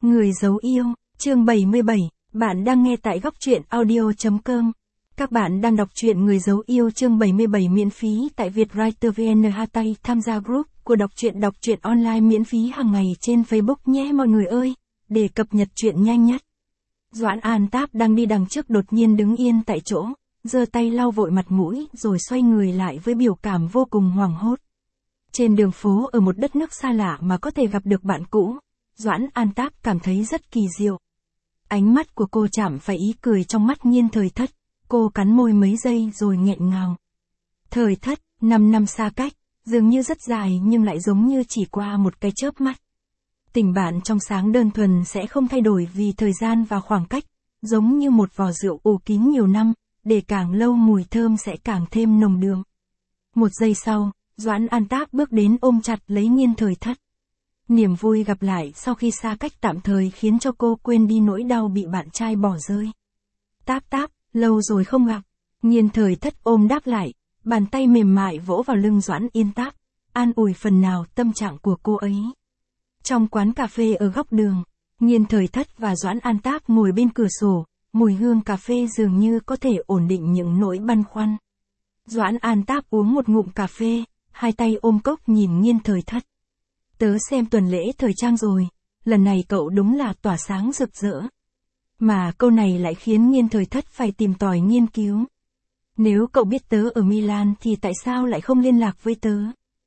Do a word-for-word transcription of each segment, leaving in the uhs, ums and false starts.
Người giấu yêu, chương bảy mươi bảy, bạn đang nghe tại góc truyện audio chấm com. Các bạn đang đọc truyện Người giấu yêu chương bảy mươi bảy miễn phí tại Vietwriter vê en Hattay, tham gia group của đọc truyện đọc truyện online miễn phí hàng ngày trên Facebook nhé mọi người ơi, để cập nhật truyện nhanh nhất. Doãn An Táp đang đi đằng trước đột nhiên đứng yên tại chỗ, giơ tay lau vội mặt mũi rồi xoay người lại với biểu cảm vô cùng hoảng hốt. Trên đường phố ở một đất nước xa lạ mà có thể gặp được bạn cũ, Doãn An Táp cảm thấy rất kỳ diệu. Ánh mắt của cô chạm phải ý cười trong mắt Nhiên Thời Thất, cô cắn môi mấy giây rồi nghẹn ngào. Thời Thất, năm năm xa cách, dường như rất dài nhưng lại giống như chỉ qua một cái chớp mắt. Tình bạn trong sáng đơn thuần sẽ không thay đổi vì thời gian và khoảng cách, giống như một vò rượu ủ kín nhiều năm, để càng lâu mùi thơm sẽ càng thêm nồng đượm. Một giây sau, Doãn An Táp bước đến ôm chặt lấy Nhiên Thời Thất. Niềm vui gặp lại sau khi xa cách tạm thời khiến cho cô quên đi nỗi đau bị bạn trai bỏ rơi. Táp Táp, lâu rồi không gặp. Nhiên Thời Thất ôm đáp lại, bàn tay mềm mại vỗ vào lưng Doãn Yên Táp, an ủi phần nào tâm trạng của cô ấy. Trong quán cà phê ở góc đường, Nhiên Thời Thất và Doãn An Táp ngồi bên cửa sổ, mùi hương cà phê dường như có thể ổn định những nỗi băn khoăn. Doãn An Táp uống một ngụm cà phê, hai tay ôm cốc nhìn Nhiên Thời Thất. Tớ xem tuần lễ thời trang rồi, lần này cậu đúng là tỏa sáng rực rỡ. Mà câu này lại khiến Nhiên Thời Thất phải tìm tòi nghiên cứu. Nếu cậu biết tớ ở Milan thì tại sao lại không liên lạc với tớ?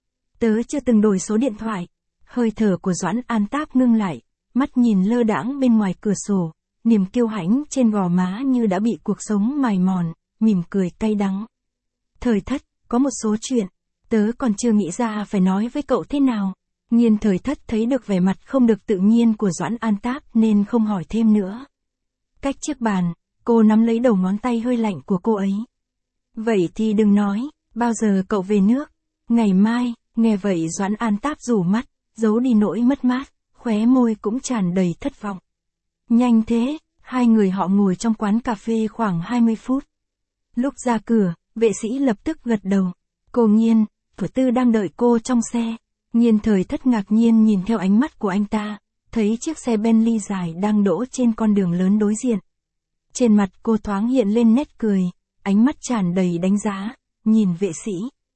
Tớ chưa từng đổi số điện thoại. Hơi thở của Doãn An Táp ngưng lại, mắt nhìn lơ đãng bên ngoài cửa sổ, niềm kiêu hãnh trên gò má như đã bị cuộc sống mài mòn, mỉm cười cay đắng. Thời Thất, có một số chuyện, tớ còn chưa nghĩ ra phải nói với cậu thế nào. Nhiên Thời Thất thấy được vẻ mặt không được tự nhiên của Doãn An Táp nên không hỏi thêm nữa. Cách chiếc bàn, cô nắm lấy đầu ngón tay hơi lạnh của cô ấy. Vậy thì đừng nói, bao giờ cậu về nước? Ngày mai. Nghe vậy Doãn An Táp rủ mắt, giấu đi nỗi mất mát, khóe môi cũng tràn đầy thất vọng. Nhanh thế, hai người họ ngồi trong quán cà phê khoảng hai mươi phút. Lúc ra cửa, vệ sĩ lập tức gật đầu. Cô Nhiên, Phở Tư đang đợi cô trong xe. Nhiên Thời Thất ngạc nhiên nhìn theo ánh mắt của anh ta, thấy chiếc xe Bentley dài đang đỗ trên con đường lớn đối diện. Trên mặt cô thoáng hiện lên nét cười, ánh mắt tràn đầy đánh giá, nhìn vệ sĩ.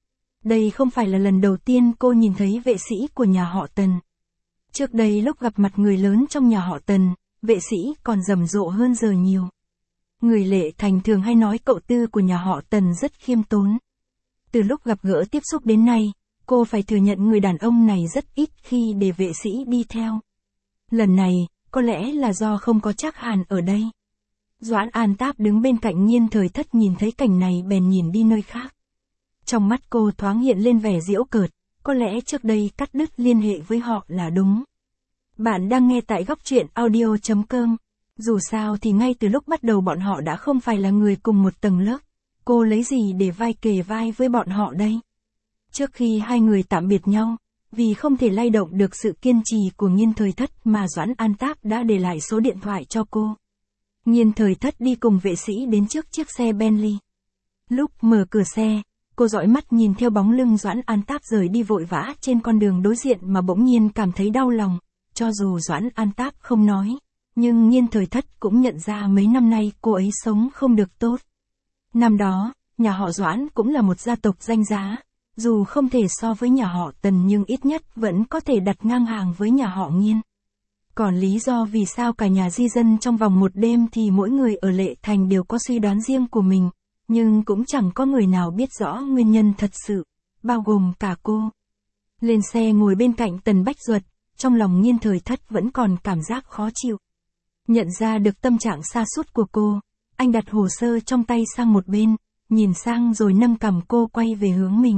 Đây không phải là lần đầu tiên cô nhìn thấy vệ sĩ của nhà họ Tần. Trước đây lúc gặp mặt người lớn trong nhà họ Tần, vệ sĩ còn rầm rộ hơn giờ nhiều. Người Lệ Thành thường hay nói cậu Tư của nhà họ Tần rất khiêm tốn. Từ lúc gặp gỡ tiếp xúc đến nay, cô phải thừa nhận người đàn ông này rất ít khi để vệ sĩ đi theo. Lần này, có lẽ là do không có Trác Hàn ở đây. Doãn An Táp đứng bên cạnh Nhiên Thời Thất nhìn thấy cảnh này bèn nhìn đi nơi khác. Trong mắt cô thoáng hiện lên vẻ giễu cợt, có lẽ trước đây cắt đứt liên hệ với họ là đúng. Bạn đang nghe tại góc truyện audio chấm com. Dù sao thì ngay từ lúc bắt đầu bọn họ đã không phải là người cùng một tầng lớp. Cô lấy gì để vai kề vai với bọn họ đây? Trước khi hai người tạm biệt nhau, vì không thể lay động được sự kiên trì của Nhiên Thời Thất mà Doãn An Táp đã để lại số điện thoại cho cô. Nhiên Thời Thất đi cùng vệ sĩ đến trước chiếc xe Bentley. Lúc mở cửa xe, cô dõi mắt nhìn theo bóng lưng Doãn An Táp rời đi vội vã trên con đường đối diện mà bỗng nhiên cảm thấy đau lòng, cho dù Doãn An Táp không nói, nhưng Nhiên Thời Thất cũng nhận ra mấy năm nay cô ấy sống không được tốt. Năm đó, nhà họ Doãn cũng là một gia tộc danh giá, dù không thể so với nhà họ Tần nhưng ít nhất vẫn có thể đặt ngang hàng với nhà họ Nhiên. Còn lý do vì sao cả nhà di dân trong vòng một đêm thì mỗi người ở Lệ Thành đều có suy đoán riêng của mình, nhưng cũng chẳng có người nào biết rõ nguyên nhân thật sự, bao gồm cả cô. Lên xe ngồi bên cạnh Tần Bách Duật, trong lòng Nhiên Thời Thất vẫn còn cảm giác khó chịu. Nhận ra được tâm trạng sa sút của cô, anh đặt hồ sơ trong tay sang một bên, nhìn sang rồi nâng cằm cô quay về hướng mình.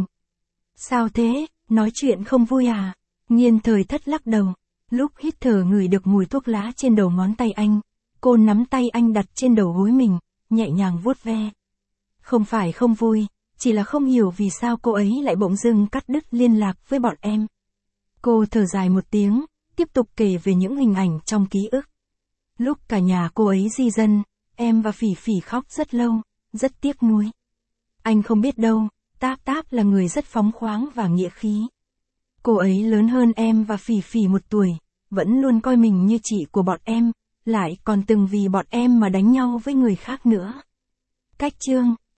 Sao thế, nói chuyện không vui à? Nhiên Thời Thất lắc đầu. Lúc hít thở ngửi được mùi thuốc lá trên đầu ngón tay anh, cô nắm tay anh đặt trên đầu gối mình, nhẹ nhàng vuốt ve. Không phải không vui, chỉ là không hiểu vì sao cô ấy lại bỗng dưng cắt đứt liên lạc với bọn em. Cô thở dài một tiếng, tiếp tục kể về những hình ảnh trong ký ức. Lúc cả nhà cô ấy di dân, em và Phỉ Phỉ khóc rất lâu, rất tiếc nuối. Anh không biết đâu, Táp Táp là người rất phóng khoáng và nghĩa khí. Cô ấy lớn hơn em và Phỉ Phỉ một tuổi, vẫn luôn coi mình như chị của bọn em, lại còn từng vì bọn em mà đánh nhau với người khác nữa. Cách chương